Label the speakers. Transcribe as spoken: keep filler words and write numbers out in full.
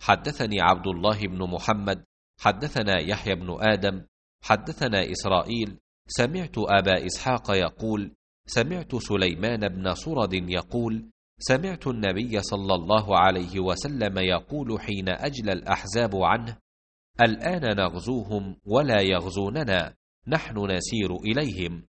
Speaker 1: حدثني عبد الله بن محمد حدثنا يحيى بن آدم حدثنا إسرائيل سمعت أبا إسحاق يقول سمعت سليمان بن صرد يقول سمعت النبي صلى الله عليه وسلم يقول حين أجلى الأحزاب عنه الآن نغزوهم ولا يغزوننا، نحن نسير إليهم.